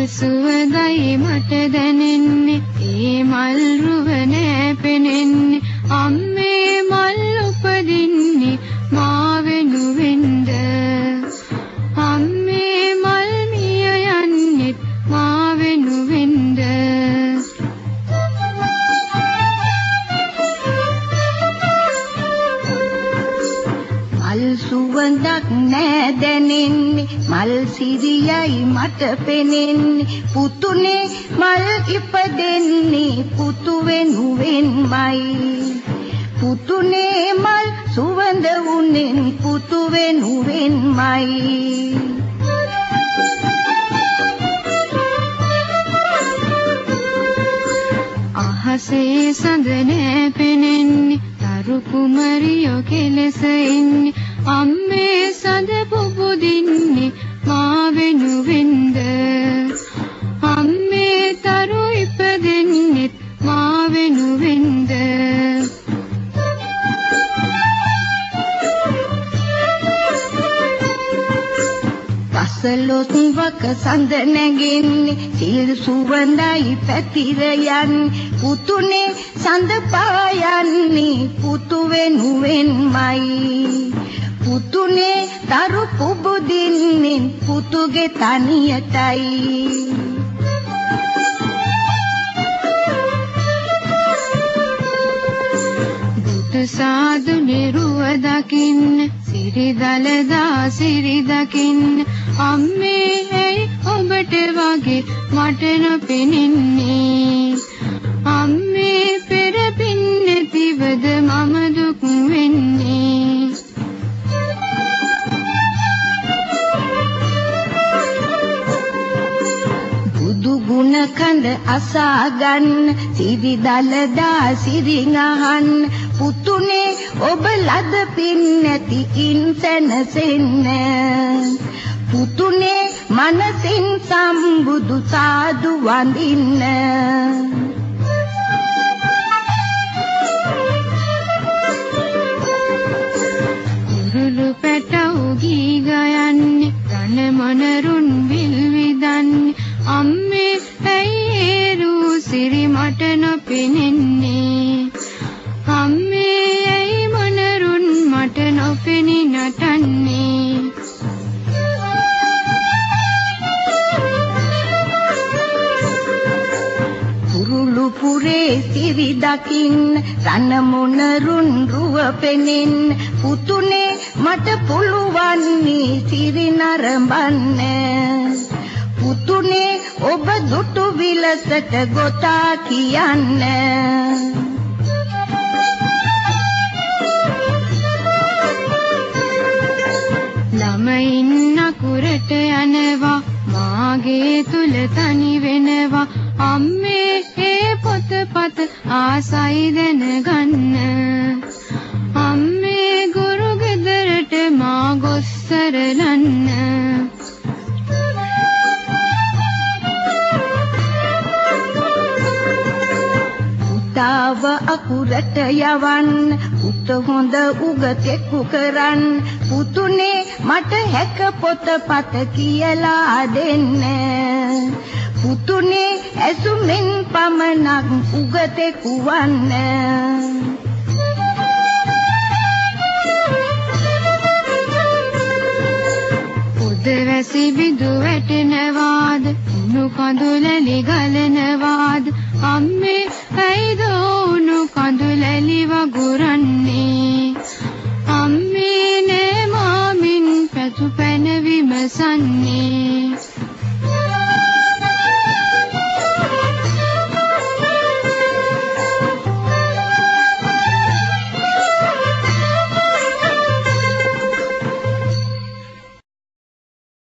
සුවඳයි මට දැනෙන්නේ ඒ මල් රුව නෑ පෙනෙන්නේ අම්මේ මල් උපදින්නේ මා වෙනුවෙන්ද අම්මේ මල් මිය යන්නේ මා වෙනුවෙන්ද මල් සුවඳක් නෑ දැනෙන්නේ මල් සිරියයි මට පෙනෙන්නේ පුතුනේ මල් ඉපදෙන්නේ පුතු වෙනුවෙන්මයි පුතුනේ මල් සුවඳ උනෙන් පුතු වෙනුවෙන්මයි අහසේ සඳ නෑ පෙනෙන්නේ තරු කුමරියෝ කෙලෙස ඉන්නේ අම්මේ සඳ පුබුදින්නේ මා වෙනුවෙන්ද අම්මේ තරු ඉපදෙන්නේ මා වෙනුවෙන්ද පසළොස් වක සඳ නැගින්නේ සිල් සුවඳයි පැතිර යන්නේ පුතුනේ සඳ පායන්නේ පුතු වෙනුවෙන්මයි පුතුනේ දරු පුබුදින්නේ පුතුගේ තනියටයි බුදු සාදු නිරුව දකින්න සිරි දලදා සිරි දකින්න අම්මේ ඇයි ඔබට වගේ මට නොපෙනෙන්නේ අම්මේ පෙර පින් නැතිවද මම දුක් වෙන්නේ බුදු ගුණ කඳ අසා ගන්න සිරි දලදා සිරි ගහන්න පුතුනේ ඔබ ලද පින් නැති ඉන්සනසෙන්න පුතුනේ මනසින් සම්බුදු සාදු වඳින්න කුරුළු පැටව් ගී ගයන්නේ රණ මොනරුන් විල් විදන්නේ අම්මේ ඇයි ඒ රූ සිරි මට නොපෙනෙන්නේ අම්මේ ඇයි මොනරුන් මට නොපෙනී නටන්නේ කුරුළු පුරේ සිරි දකින්න රණ මොනරුන් රුව පෙනෙන්න පුතුනේ මට පුළුවන් සිරි නරඹන්න පුතුනේ ඔබ දුටු විලසට ගොතා කියන්න ළමයින් අකුරට යනවා මාගේ තුල තනි වෙනවා අම්මේ ඒ පොතපත ආසයි දැනගන්න අම්මේ ගුරු ගෙදරට මා ගොස් සරලන්න පුතාව අකුරට යවන්න පුත හොඳ උගතෙකු කරන්න පුතුනේ මට හැක පොතපත කියලා දෙන්න පුතුනේ ඇසුමින් පමණක් උගතෙකු වන්න පොදවැසි බිඳු වැටෙනවාද උණු කඳුලලි ගලනවාද අම්මේ ඇයිද